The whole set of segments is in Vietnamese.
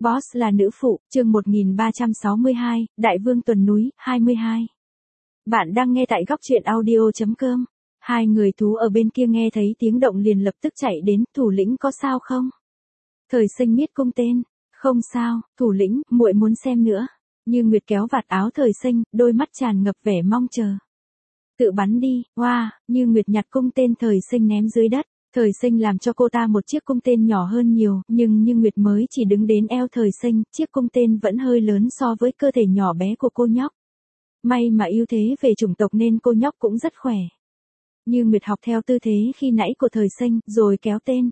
Boss là nữ phụ, chương 1362, Đại vương tuần núi, 22. Bạn đang nghe tại góc truyện audio.com. Hai người thú ở bên kia nghe thấy tiếng động liền lập tức chạy đến, thủ lĩnh có sao không? Thời Sinh miết cung tên, không sao, thủ lĩnh, muội muốn xem nữa. Như Nguyệt kéo vạt áo Thời Sinh, đôi mắt tràn ngập vẻ mong chờ. Tự bắn đi, hoa, Như Nguyệt nhặt cung tên Thời Sinh ném dưới đất. Thời Sinh làm cho cô ta một chiếc cung tên nhỏ hơn nhiều, nhưng Như Nguyệt mới chỉ đứng đến eo Thời Sinh, chiếc cung tên vẫn hơi lớn so với cơ thể nhỏ bé của cô nhóc. May mà ưu thế về chủng tộc nên cô nhóc cũng rất khỏe. Như Nguyệt học theo tư thế khi nãy của Thời Sinh, rồi kéo tên.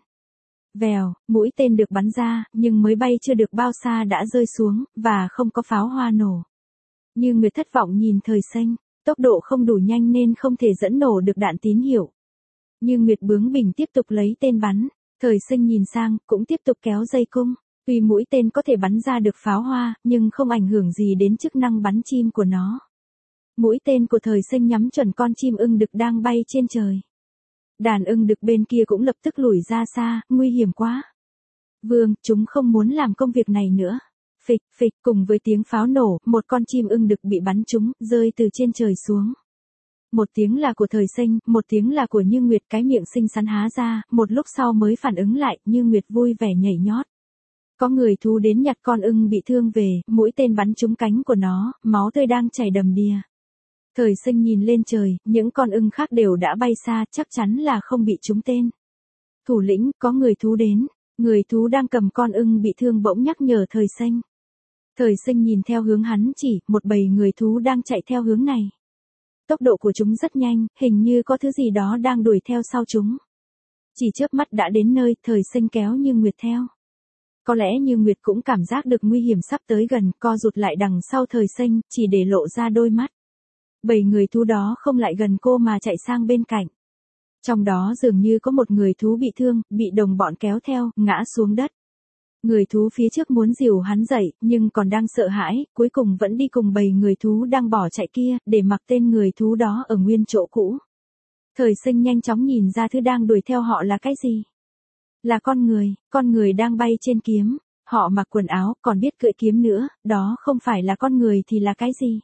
Vèo, mũi tên được bắn ra, nhưng mới bay chưa được bao xa đã rơi xuống, và không có pháo hoa nổ. Như Nguyệt thất vọng nhìn Thời Sinh, tốc độ không đủ nhanh nên không thể dẫn nổ được đạn tín hiệu. Như Nguyệt bướng bỉnh tiếp tục lấy tên bắn, Thời Sinh nhìn sang, cũng tiếp tục kéo dây cung. Tuy mũi tên có thể bắn ra được pháo hoa, nhưng không ảnh hưởng gì đến chức năng bắn chim của nó. Mũi tên của Thời Sinh nhắm chuẩn con chim ưng đực đang bay trên trời. Đàn ưng đực bên kia cũng lập tức lùi ra xa, nguy hiểm quá. Vương, chúng không muốn làm công việc này nữa. Phịch, phịch, cùng với tiếng pháo nổ, một con chim ưng đực bị bắn trúng, rơi từ trên trời xuống. Một tiếng là của Thời Sinh, một tiếng là của Như Nguyệt, cái miệng xinh xắn há ra, một lúc sau mới phản ứng lại, Như Nguyệt vui vẻ nhảy nhót. Có người thú đến nhặt con ưng bị thương về, mũi tên bắn trúng cánh của nó, máu tươi đang chảy đầm đìa. Thời Sinh nhìn lên trời, những con ưng khác đều đã bay xa, chắc chắn là không bị trúng tên. Thủ lĩnh, có người thú đến, người thú đang cầm con ưng bị thương bỗng nhắc nhở Thời Sinh. Thời Sinh nhìn theo hướng hắn chỉ, một bầy người thú đang chạy theo hướng này. Tốc độ của chúng rất nhanh, hình như có thứ gì đó đang đuổi theo sau chúng. Chỉ chớp mắt đã đến nơi, Thời Sinh kéo Như Nguyệt theo. Có lẽ Như Nguyệt cũng cảm giác được nguy hiểm sắp tới gần, co rụt lại đằng sau Thời Sinh, chỉ để lộ ra đôi mắt. Bầy người thú đó không lại gần cô mà chạy sang bên cạnh. Trong đó dường như có một người thú bị thương, bị đồng bọn kéo theo, ngã xuống đất. Người thú phía trước muốn dìu hắn dậy, nhưng còn đang sợ hãi, cuối cùng vẫn đi cùng bầy người thú đang bỏ chạy kia, để mặc tên người thú đó ở nguyên chỗ cũ. Thời Sinh nhanh chóng nhìn ra thứ đang đuổi theo họ là cái gì. Là con người đang bay trên kiếm, họ mặc quần áo, còn biết cưỡi kiếm nữa, đó không phải là con người thì là cái gì?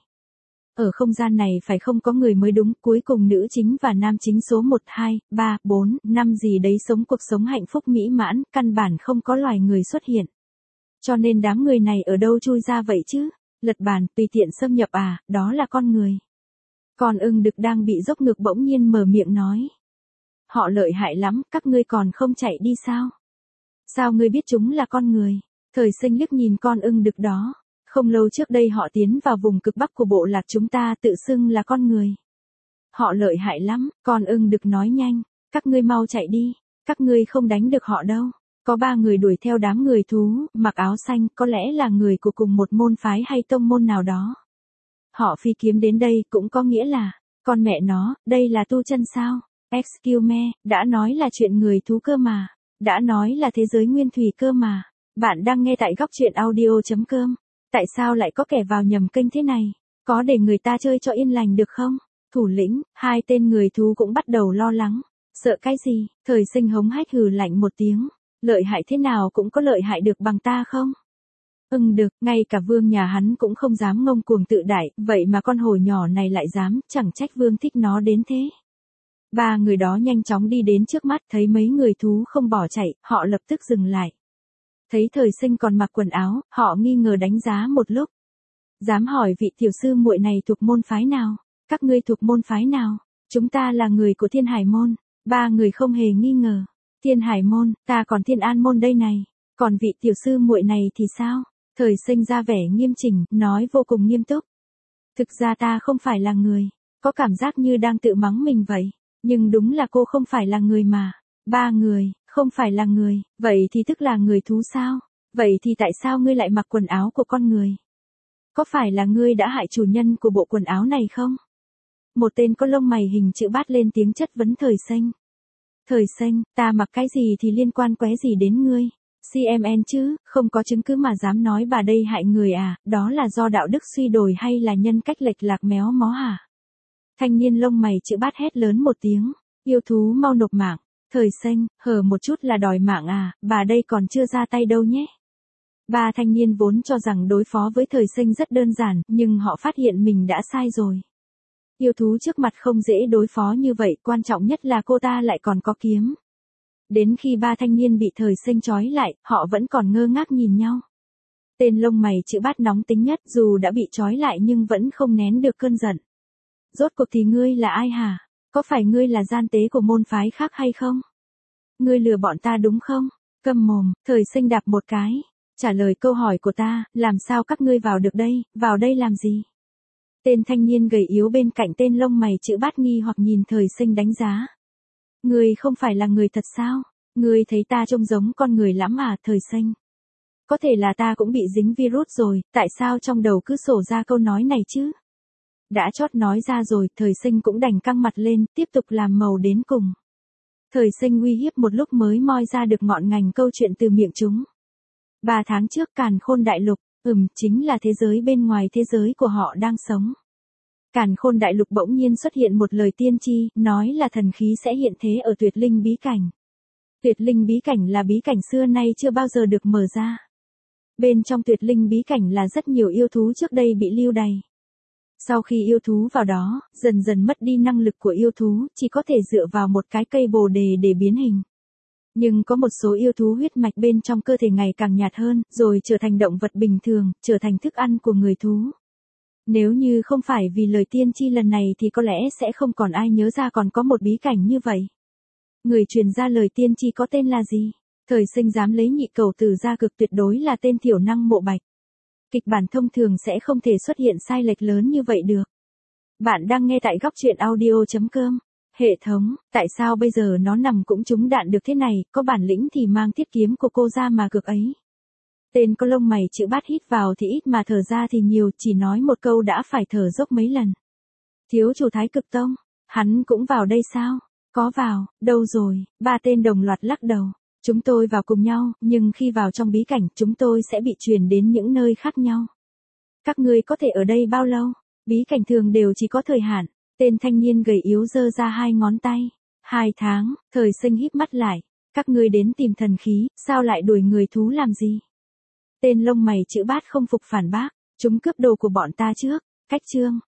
Ở không gian này phải không có người mới đúng, cuối cùng nữ chính và nam chính số 1, 2, 3, 4, 5 gì đấy sống cuộc sống hạnh phúc mỹ mãn, căn bản không có loài người xuất hiện. Cho nên đám người này ở đâu chui ra vậy chứ? Lật bàn, tùy tiện xâm nhập à, đó là con người. Con ưng đực đang bị dốc ngược bỗng nhiên mở miệng nói. Họ lợi hại lắm, các ngươi còn không chạy đi sao? Sao ngươi biết chúng là con người? Thời Sinh liếc nhìn con ưng đực đó. Không lâu trước đây họ tiến vào vùng cực bắc của bộ lạc chúng ta tự xưng là con người. Họ lợi hại lắm, con ưng đực nói nhanh, các ngươi mau chạy đi, các ngươi không đánh được họ đâu. Có 3 người đuổi theo đám người thú, mặc áo xanh, có lẽ là người của cùng một môn phái hay tông môn nào đó. Họ phi kiếm đến đây cũng có nghĩa là, con mẹ nó, đây là tu chân sao? Excuse me, đã nói là chuyện người thú cơ mà, đã nói là thế giới nguyên thủy cơ mà. Bạn đang nghe tại góc truyện audio.com. Tại sao lại có kẻ vào nhầm kênh thế này? Có để người ta chơi cho yên lành được không? Thủ lĩnh, hai tên người thú cũng bắt đầu lo lắng. Sợ cái gì? Thời Sinh hống hách hừ lạnh một tiếng. Lợi hại thế nào cũng có lợi hại được bằng ta không? Được, ngay cả vương nhà hắn cũng không dám ngông cuồng tự đại, vậy mà con hổ nhỏ này lại dám, chẳng trách vương thích nó đến thế. 3 người đó nhanh chóng đi đến trước mắt, thấy mấy người thú không bỏ chạy, họ lập tức dừng lại. Thấy Thời Sinh còn mặc quần áo, họ nghi ngờ đánh giá một lúc. Dám hỏi vị tiểu sư muội này thuộc môn phái nào? Các ngươi thuộc môn phái nào? Chúng ta là người của Thiên Hải môn. 3 người không hề nghi ngờ. Thiên Hải môn, ta còn Thiên An môn đây này. Còn vị tiểu sư muội này thì sao? Thời Sinh ra vẻ nghiêm chỉnh, nói vô cùng nghiêm túc. Thực ra ta không phải là người. Có cảm giác như đang tự mắng mình vậy. Nhưng đúng là cô không phải là người mà. 3 người, không phải là người, vậy thì tức là người thú sao? Vậy thì tại sao ngươi lại mặc quần áo của con người? Có phải là ngươi đã hại chủ nhân của bộ quần áo này không? Một tên có lông mày hình chữ bát lên tiếng chất vấn Thời Sinh. Thời Sinh, ta mặc cái gì thì liên quan qué gì đến ngươi? CMN chứ, không có chứng cứ mà dám nói bà đây hại người à, đó là do đạo đức suy đồi hay là nhân cách lệch lạc méo mó hả? Thanh niên lông mày chữ bát hét lớn một tiếng, yêu thú mau nộp mạng. Thời Sinh, hờ một chút là đòi mạng à, bà đây còn chưa ra tay đâu nhé. Ba thanh niên vốn cho rằng đối phó với thời sinh rất đơn giản, nhưng họ phát hiện mình đã sai rồi. Yêu thú trước mặt không dễ đối phó như vậy, quan trọng nhất là cô ta lại còn có kiếm. Đến khi ba thanh niên bị thời sinh trói lại, họ vẫn còn ngơ ngác nhìn nhau. Tên lông mày chữ Bát nóng tính nhất, dù đã bị trói lại nhưng vẫn không nén được cơn giận. Rốt cuộc thì ngươi là ai hả? Có phải ngươi là gian tế của môn phái khác hay không? Ngươi lừa bọn ta đúng không? Câm mồm, thời sinh đạp một cái. Trả lời câu hỏi của ta, làm sao các ngươi vào được đây, vào đây làm gì? Tên thanh niên gầy yếu bên cạnh tên lông mày chữ Bát nghi hoặc nhìn thời sinh đánh giá. Ngươi không phải là người thật sao? Ngươi thấy ta trông giống con người lắm à, thời sinh? Có thể là ta cũng bị dính virus rồi, tại sao trong đầu cứ sổ ra câu nói này chứ? Đã chót nói ra rồi, thời sinh cũng đành căng mặt lên, tiếp tục làm màu đến cùng. Thời sinh uy hiếp một lúc mới moi ra được ngọn ngành câu chuyện từ miệng chúng. 3 tháng trước Càn Khôn Đại Lục, chính là thế giới bên ngoài thế giới của họ đang sống. Càn Khôn Đại Lục bỗng nhiên xuất hiện một lời tiên tri, nói là thần khí sẽ hiện thế ở Tuyệt Linh bí cảnh. Tuyệt Linh bí cảnh là bí cảnh xưa nay chưa bao giờ được mở ra. Bên trong Tuyệt Linh bí cảnh là rất nhiều yêu thú trước đây bị lưu đày. Sau khi yêu thú vào đó, dần dần mất đi năng lực của yêu thú, chỉ có thể dựa vào một cái cây bồ đề để biến hình. Nhưng có một số yêu thú huyết mạch bên trong cơ thể ngày càng nhạt hơn, rồi trở thành động vật bình thường, trở thành thức ăn của người thú. Nếu như không phải vì lời tiên tri lần này thì có lẽ sẽ không còn ai nhớ ra còn có một bí cảnh như vậy. Người truyền ra lời tiên tri có tên là gì? Thời sinh dám lấy nhị cầu tử ra cực tuyệt đối là tên thiểu năng Mộ Bạch. Kịch bản thông thường sẽ không thể xuất hiện sai lệch lớn như vậy được. Bạn đang nghe tại góc truyện audio.com. Hệ thống, tại sao bây giờ nó nằm cũng trúng đạn được thế này, có bản lĩnh thì mang thiết kiếm của cô ra mà cược ấy. Tên có lông mày chữ Bát hít vào thì ít mà thở ra thì nhiều, chỉ nói một câu đã phải thở dốc mấy lần. Thiếu chủ Thái Cực Tông, hắn cũng vào đây sao? Có vào, đâu rồi? Ba tên đồng loạt lắc đầu. Chúng tôi vào cùng nhau, nhưng khi vào trong bí cảnh, chúng tôi sẽ bị truyền đến những nơi khác nhau. Các ngươi có thể ở đây bao lâu? Bí cảnh thường đều chỉ có thời hạn. Tên thanh niên gầy yếu giơ ra 2 ngón tay. 2 tháng, thời sinh híp mắt lại. Các ngươi đến tìm thần khí, sao lại đuổi người thú làm gì? Tên lông mày chữ Bát không phục phản bác. Chúng cướp đồ của bọn ta trước. Cách chương.